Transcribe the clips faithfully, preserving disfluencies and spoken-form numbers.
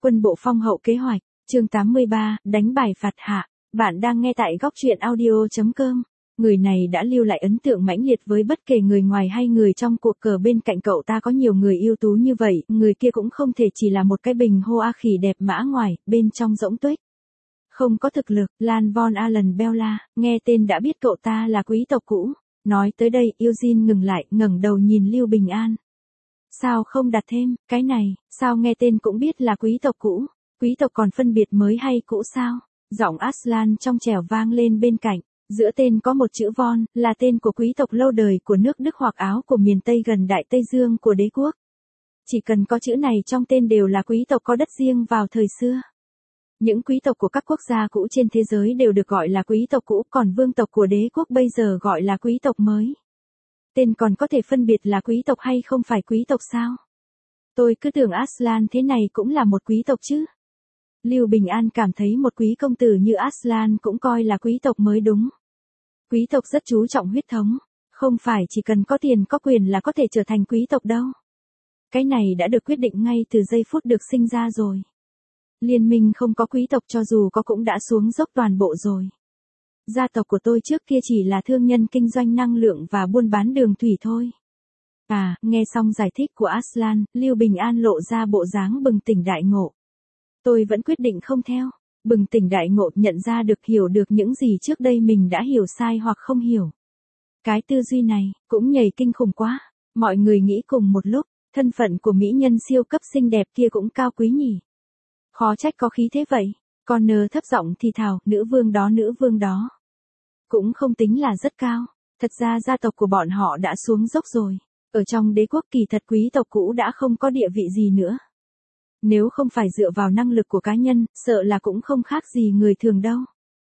Quân bộ phong hậu kế hoạch, chương tám mươi ba, đánh bài phạt hạ. Bạn đang nghe tại góc truyện audio chấm com. Người này đã lưu lại ấn tượng mãnh liệt với bất kể người ngoài hay người trong cuộc cờ. Bên cạnh cậu ta có nhiều người ưu tú như vậy, người kia cũng không thể chỉ là một cái bình hoa khỉ đẹp mã ngoài, bên trong rỗng tuếch. Không có thực lực. Lan von Allen Bella, nghe tên đã biết cậu ta là quý tộc cũ. Nói tới đây, Eugene ngừng lại, ngẩng đầu nhìn Lưu Bình An. Sao không đặt thêm, cái này, sao nghe tên cũng biết là quý tộc cũ, quý tộc còn phân biệt mới hay cũ sao? Giọng Aslan trong trẻo vang lên bên cạnh, giữa tên có một chữ von, là tên của quý tộc lâu đời của nước Đức hoặc Áo của miền Tây gần Đại Tây Dương của đế quốc. Chỉ cần có chữ này trong tên đều là quý tộc có đất riêng vào thời xưa. Những quý tộc của các quốc gia cũ trên thế giới đều được gọi là quý tộc cũ, còn vương tộc của đế quốc bây giờ gọi là quý tộc mới. Tên còn có thể phân biệt là quý tộc hay không phải quý tộc sao? Tôi cứ tưởng Aslan thế này cũng là một quý tộc chứ. Lưu Bình An cảm thấy một quý công tử như Aslan cũng coi là quý tộc mới đúng. Quý tộc rất chú trọng huyết thống, không phải chỉ cần có tiền có quyền là có thể trở thành quý tộc đâu. Cái này đã được quyết định ngay từ giây phút được sinh ra rồi. Liên minh không có quý tộc, cho dù có cũng đã xuống dốc toàn bộ rồi. Gia tộc của tôi trước kia chỉ là thương nhân kinh doanh năng lượng và buôn bán đường thủy thôi. À, nghe xong giải thích của Aslan, Lưu Bình An lộ ra bộ dáng bừng tỉnh đại ngộ. Tôi vẫn quyết định không theo. Bừng tỉnh đại ngộ, nhận ra được, hiểu được những gì trước đây mình đã hiểu sai hoặc không hiểu. Cái tư duy này, cũng nhầy kinh khủng quá. Mọi người nghĩ cùng một lúc, thân phận của mỹ nhân siêu cấp xinh đẹp kia cũng cao quý nhỉ. Khó trách có khí thế vậy. Connor thấp giọng thì thào, nữ vương đó nữ vương đó. Cũng không tính là rất cao. Thật ra gia tộc của bọn họ đã xuống dốc rồi. Ở trong đế quốc kỳ thật quý tộc cũ đã không có địa vị gì nữa. Nếu không phải dựa vào năng lực của cá nhân, sợ là cũng không khác gì người thường đâu.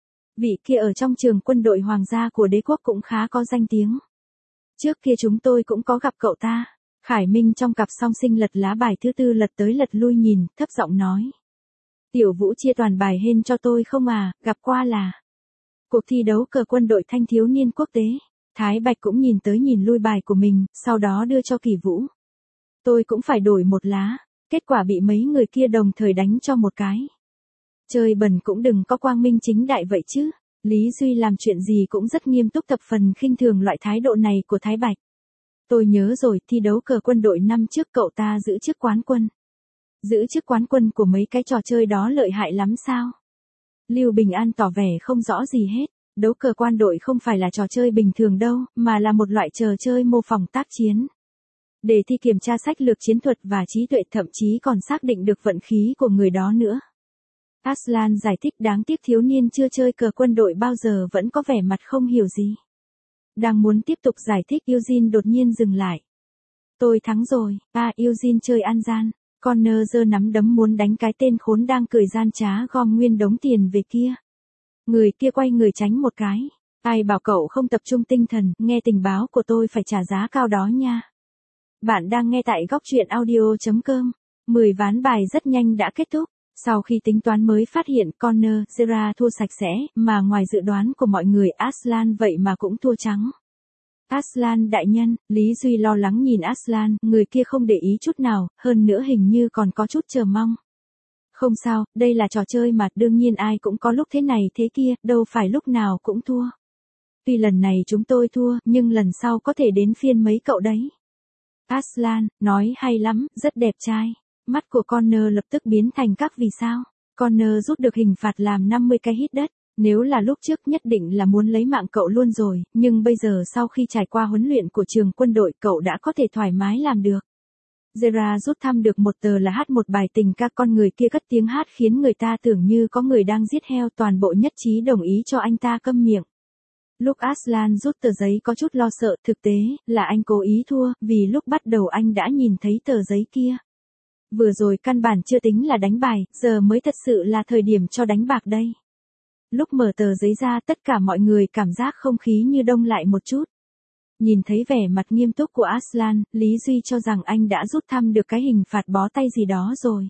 Vị kia ở trong trường quân đội hoàng gia của đế quốc cũng khá có danh tiếng. Trước kia chúng tôi cũng có gặp cậu ta. Khải Minh trong cặp song sinh lật lá bài thứ tư lật tới lật lui nhìn, thấp giọng nói. Tiểu Vũ chia toàn bài hên cho tôi không à, gặp qua là. Cuộc thi đấu cờ quân đội thanh thiếu niên quốc tế. Thái Bạch cũng nhìn tới nhìn lui bài của mình, sau đó đưa cho Kỳ Vũ. Tôi cũng phải đổi một lá, kết quả bị mấy người kia đồng thời đánh cho một cái. Chơi bẩn cũng đừng có quang minh chính đại vậy chứ. Lý Duy làm chuyện gì cũng rất nghiêm túc, thập phần khinh thường loại thái độ này của Thái Bạch. Tôi nhớ rồi, thi đấu cờ quân đội năm trước cậu ta giữ chức quán quân. Giữ chức quán quân của mấy cái trò chơi đó lợi hại lắm sao? Lưu Bình An tỏ vẻ không rõ gì hết. Đấu cờ quan đội không phải là trò chơi bình thường đâu, mà là một loại trò chơi mô phỏng tác chiến. Đề thi kiểm tra sách lược chiến thuật và trí tuệ, thậm chí còn xác định được vận khí của người đó nữa. Aslan giải thích, đáng tiếc thiếu niên chưa chơi cờ quân đội bao giờ vẫn có vẻ mặt không hiểu gì. Đang muốn tiếp tục giải thích, Eugene đột nhiên dừng lại. Tôi thắng rồi. À, Eugene chơi ăn gian. Connor giơ nắm đấm muốn đánh cái tên khốn đang cười gian trá gom nguyên đống tiền về kia. Người kia quay người tránh một cái. Ai bảo cậu không tập trung tinh thần, nghe tình báo của tôi phải trả giá cao đó nha. Bạn đang nghe tại góc truyện audio chấm com. mười ván bài rất nhanh đã kết thúc. Sau khi tính toán mới phát hiện Connor, Zera thua sạch sẽ, mà ngoài dự đoán của mọi người Aslan vậy mà cũng thua trắng. Aslan đại nhân, Lý Duy lo lắng nhìn Aslan, người kia không để ý chút nào, hơn nữa hình như còn có chút chờ mong. Không sao, đây là trò chơi mà, đương nhiên ai cũng có lúc thế này thế kia, đâu phải lúc nào cũng thua. Tuy lần này chúng tôi thua, nhưng lần sau có thể đến phiên mấy cậu đấy. Aslan, nói hay lắm, rất đẹp trai. Mắt của Connor lập tức biến thành các vì sao. Connor rút được hình phạt làm năm mươi cái hít đất. Nếu là lúc trước nhất định là muốn lấy mạng cậu luôn rồi, nhưng bây giờ sau khi trải qua huấn luyện của trường quân đội cậu đã có thể thoải mái làm được. Zera rút thăm được một tờ là hát một bài tình ca, con người kia cất tiếng hát khiến người ta tưởng như có người đang giết heo, toàn bộ nhất trí đồng ý cho anh ta câm miệng. Lúc Aslan rút tờ giấy có chút lo sợ, thực tế là anh cố ý thua, vì lúc bắt đầu anh đã nhìn thấy tờ giấy kia. Vừa rồi căn bản chưa tính là đánh bài, giờ mới thật sự là thời điểm cho đánh bạc đây. Lúc mở tờ giấy ra tất cả mọi người cảm giác không khí như đông lại một chút. Nhìn thấy vẻ mặt nghiêm túc của Aslan, Lý Duy cho rằng anh đã rút thăm được cái hình phạt bó tay gì đó rồi.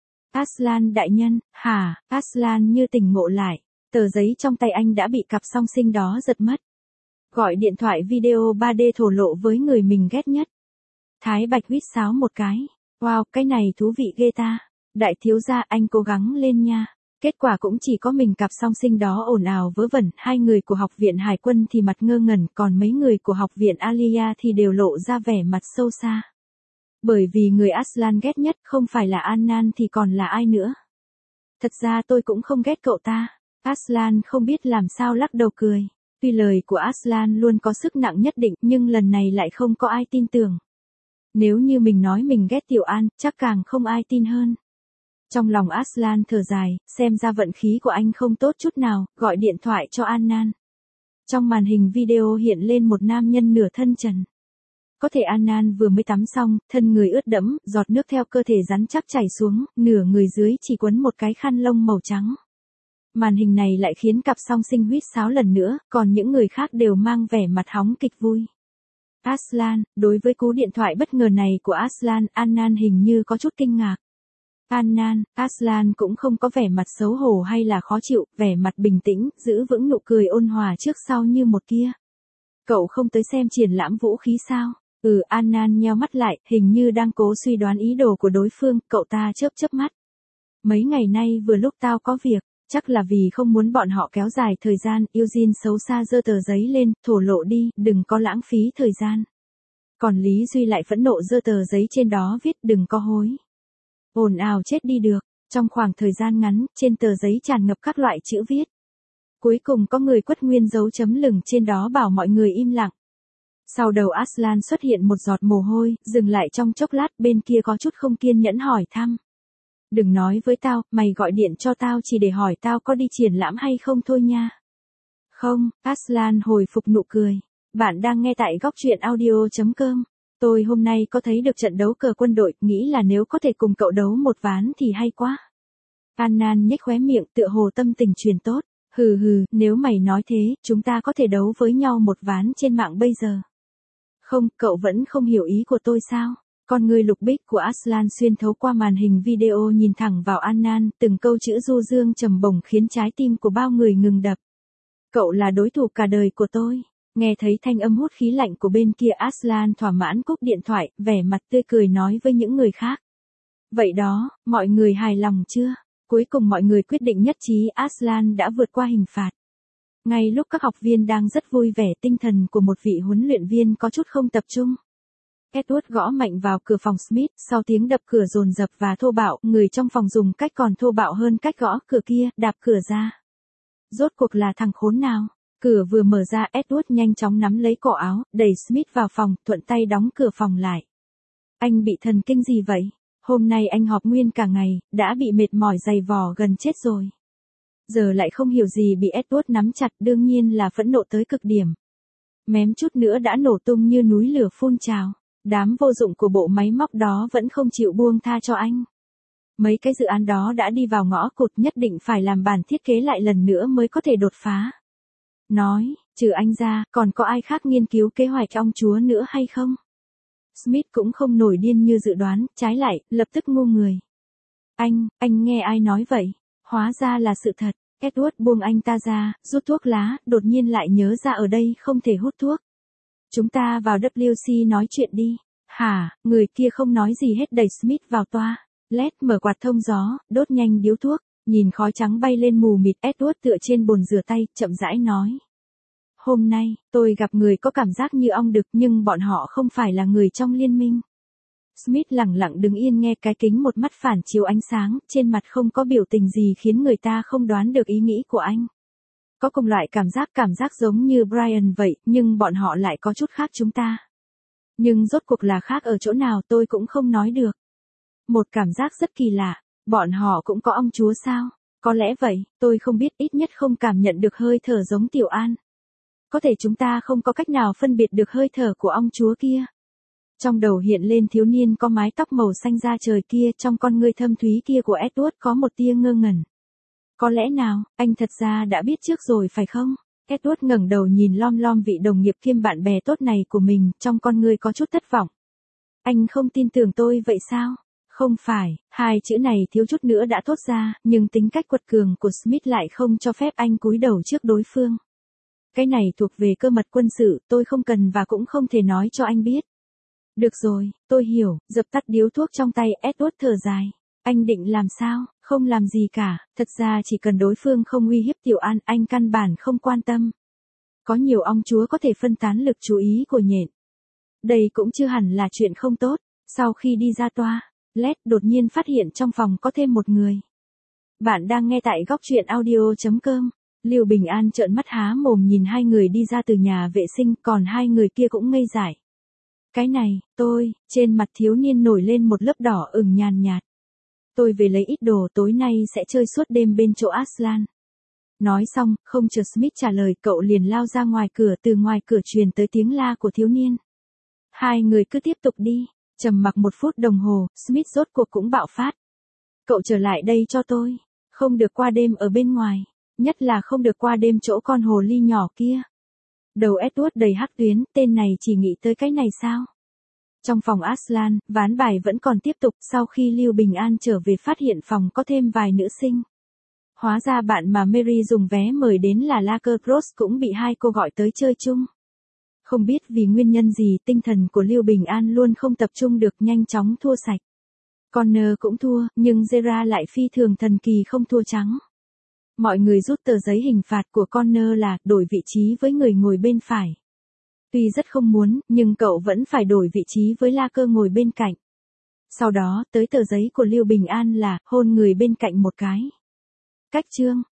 Aslan đại nhân, hả? Aslan như tỉnh ngộ lại, tờ giấy trong tay anh đã bị cặp song sinh đó giật mất. Gọi điện thoại video ba D thổ lộ với người mình ghét nhất. Thái Bạch huýt sáo một cái. Wow, cái này thú vị ghê ta. Đại thiếu gia anh cố gắng lên nha. Kết quả cũng chỉ có mình cặp song sinh đó ồn ào vớ vẩn, hai người của học viện Hải quân thì mặt ngơ ngẩn, còn mấy người của học viện Alia thì đều lộ ra vẻ mặt sâu xa. Bởi vì người Aslan ghét nhất không phải là Annan thì còn là ai nữa. Thật ra tôi cũng không ghét cậu ta. Aslan không biết làm sao lắc đầu cười. Tuy lời của Aslan luôn có sức nặng nhất định nhưng lần này lại không có ai tin tưởng. Nếu như mình nói mình ghét Tiểu An, chắc càng không ai tin hơn. Trong lòng Aslan thở dài, xem ra vận khí của anh không tốt chút nào, gọi điện thoại cho Annan. Trong màn hình video hiện lên một nam nhân nửa thân trần. Có thể Annan vừa mới tắm xong, thân người ướt đẫm, giọt nước theo cơ thể rắn chắc chảy xuống, nửa người dưới chỉ quấn một cái khăn lông màu trắng. Màn hình này lại khiến cặp song sinh huýt sáo lần nữa, còn những người khác đều mang vẻ mặt hóng kịch vui. Aslan, đối với cú điện thoại bất ngờ này của Aslan, Annan hình như có chút kinh ngạc. Annan, Aslan cũng không có vẻ mặt xấu hổ hay là khó chịu, vẻ mặt bình tĩnh, giữ vững nụ cười ôn hòa trước sau như một kia. Cậu không tới xem triển lãm vũ khí sao? Ừ, Annan nheo mắt lại, hình như đang cố suy đoán ý đồ của đối phương, cậu ta chớp chớp mắt. Mấy ngày nay vừa lúc tao có việc, chắc là vì không muốn bọn họ kéo dài thời gian, Eugene xấu xa giơ tờ giấy lên, thổ lộ đi, đừng có lãng phí thời gian. Còn Lý Duy lại phẫn nộ giơ tờ giấy trên đó viết đừng có hối. Ồn ào chết đi được, trong khoảng thời gian ngắn, trên tờ giấy tràn ngập các loại chữ viết. Cuối cùng có người quất nguyên dấu chấm lửng trên đó bảo mọi người im lặng. Sau đầu Aslan xuất hiện một giọt mồ hôi, dừng lại trong chốc lát, bên kia có chút không kiên nhẫn hỏi thăm. Đừng nói với tao, mày gọi điện cho tao chỉ để hỏi tao có đi triển lãm hay không thôi nha. Không, Aslan hồi phục nụ cười. Bạn đang nghe tại góc truyện audio chấm com. Tôi hôm nay có thấy được trận đấu cờ quân đội, nghĩ là nếu có thể cùng cậu đấu một ván thì hay quá. Annan nhếch khóe miệng, tựa hồ tâm tình truyền tốt. Hừ hừ, nếu mày nói thế, chúng ta có thể đấu với nhau một ván trên mạng bây giờ. Không, cậu vẫn không hiểu ý của tôi sao? Con người lục bích của Aslan xuyên thấu qua màn hình video nhìn thẳng vào Annan, từng câu chữ du dương trầm bổng khiến trái tim của bao người ngừng đập. Cậu là đối thủ cả đời của tôi. Nghe thấy thanh âm hút khí lạnh của bên kia, Aslan thỏa mãn cúp điện thoại, vẻ mặt tươi cười nói với những người khác. Vậy đó, mọi người hài lòng chưa? Cuối cùng mọi người quyết định nhất trí Aslan đã vượt qua hình phạt. Ngay lúc các học viên đang rất vui vẻ, tinh thần của một vị huấn luyện viên có chút không tập trung. Edward gõ mạnh vào cửa phòng Smith, sau tiếng đập cửa dồn dập và thô bạo, người trong phòng dùng cách còn thô bạo hơn cách gõ cửa kia, đạp cửa ra. Rốt cuộc là thằng khốn nào? Cửa vừa mở ra, Edward nhanh chóng nắm lấy cổ áo, đẩy Smith vào phòng, thuận tay đóng cửa phòng lại. Anh bị thần kinh gì vậy? Hôm nay anh họp nguyên cả ngày, đã bị mệt mỏi dày vò gần chết rồi. Giờ lại không hiểu gì bị Edward nắm chặt, đương nhiên là phẫn nộ tới cực điểm. Mém chút nữa đã nổ tung như núi lửa phun trào. Đám vô dụng của bộ máy móc đó vẫn không chịu buông tha cho anh. Mấy cái dự án đó đã đi vào ngõ cụt, nhất định phải làm bản thiết kế lại lần nữa mới có thể đột phá. Nói, trừ anh ra, còn có ai khác nghiên cứu kế hoạch ông chúa nữa hay không? Smith cũng không nổi điên như dự đoán, trái lại, lập tức ngu người. Anh, anh nghe ai nói vậy? Hóa ra là sự thật. Edward buông anh ta ra, rút thuốc lá, đột nhiên lại nhớ ra ở đây không thể hút thuốc. Chúng ta vào W C nói chuyện đi. Hả, người kia không nói gì hết, đẩy Smith vào toa. Led mở quạt thông gió, đốt nhanh điếu thuốc. Nhìn khói trắng bay lên mù mịt, Edward tựa trên bồn rửa tay, chậm rãi nói. Hôm nay, tôi gặp người có cảm giác như ong đực nhưng bọn họ không phải là người trong liên minh. Smith lẳng lặng đứng yên nghe cái kính một mắt phản chiếu ánh sáng, trên mặt không có biểu tình gì khiến người ta không đoán được ý nghĩ của anh. Có cùng loại cảm giác cảm giác giống như Brian vậy, nhưng bọn họ lại có chút khác chúng ta. Nhưng rốt cuộc là khác ở chỗ nào tôi cũng không nói được. Một cảm giác rất kỳ lạ, bọn họ cũng có ông chúa sao? Có lẽ vậy, tôi không biết, ít nhất không cảm nhận được hơi thở giống Tiểu An. Có thể chúng ta không có cách nào phân biệt được hơi thở của ông chúa kia. Trong đầu hiện lên thiếu niên có mái tóc màu xanh da trời kia, trong con ngươi thâm thúy kia của Edward có một tia ngơ ngẩn. Có lẽ nào, anh thật ra đã biết trước rồi phải không? Edward ngẩng đầu nhìn lom lom vị đồng nghiệp kiêm bạn bè tốt này của mình, trong con ngươi có chút thất vọng. Anh không tin tưởng tôi vậy sao? Không phải, hai chữ này thiếu chút nữa đã thốt ra, nhưng tính cách quật cường của Smith lại không cho phép anh cúi đầu trước đối phương. Cái này thuộc về cơ mật quân sự, tôi không cần và cũng không thể nói cho anh biết. Được rồi, tôi hiểu, dập tắt điếu thuốc trong tay, Edward thở dài. Anh định làm sao? Không làm gì cả, thật ra chỉ cần đối phương không uy hiếp Tiểu An, anh căn bản không quan tâm. Có nhiều ong chúa có thể phân tán lực chú ý của nhện. Đây cũng chưa hẳn là chuyện không tốt. Sau khi đi ra toa, Led đột nhiên phát hiện trong phòng có thêm một người. Bạn đang nghe tại góc truyện audio.com. Lưu Bình An trợn mắt há mồm nhìn hai người đi ra từ nhà vệ sinh, còn hai người kia cũng ngây dại. Cái này, tôi, trên mặt thiếu niên nổi lên một lớp đỏ ửng nhàn nhạt. Tôi về lấy ít đồ, tối nay sẽ chơi suốt đêm bên chỗ Aslan. Nói xong, không chờ Smith trả lời, cậu liền lao ra ngoài cửa, từ ngoài cửa truyền tới tiếng la của thiếu niên. Hai người cứ tiếp tục đi, trầm mặc một phút đồng hồ, Smith rốt cuộc cũng bạo phát. Cậu trở lại đây cho tôi, không được qua đêm ở bên ngoài, nhất là không được qua đêm chỗ con hồ ly nhỏ kia. Đầu Edward đầy hắc tuyến, tên này chỉ nghĩ tới cái này sao? Trong phòng Aslan, ván bài vẫn còn tiếp tục, sau khi Lưu Bình An trở về phát hiện phòng có thêm vài nữ sinh. Hóa ra bạn mà Mary dùng vé mời đến là Laker Cross cũng bị hai cô gọi tới chơi chung. Không biết vì nguyên nhân gì, tinh thần của Lưu Bình An luôn không tập trung được, nhanh chóng thua sạch. Connor cũng thua, nhưng Zera lại phi thường thần kỳ không thua trắng. Mọi người rút tờ giấy hình phạt của Connor là đổi vị trí với người ngồi bên phải. Tuy rất không muốn, nhưng cậu vẫn phải đổi vị trí với Laker ngồi bên cạnh. Sau đó, tới tờ giấy của Lưu Bình An là hôn người bên cạnh một cái. Cách chương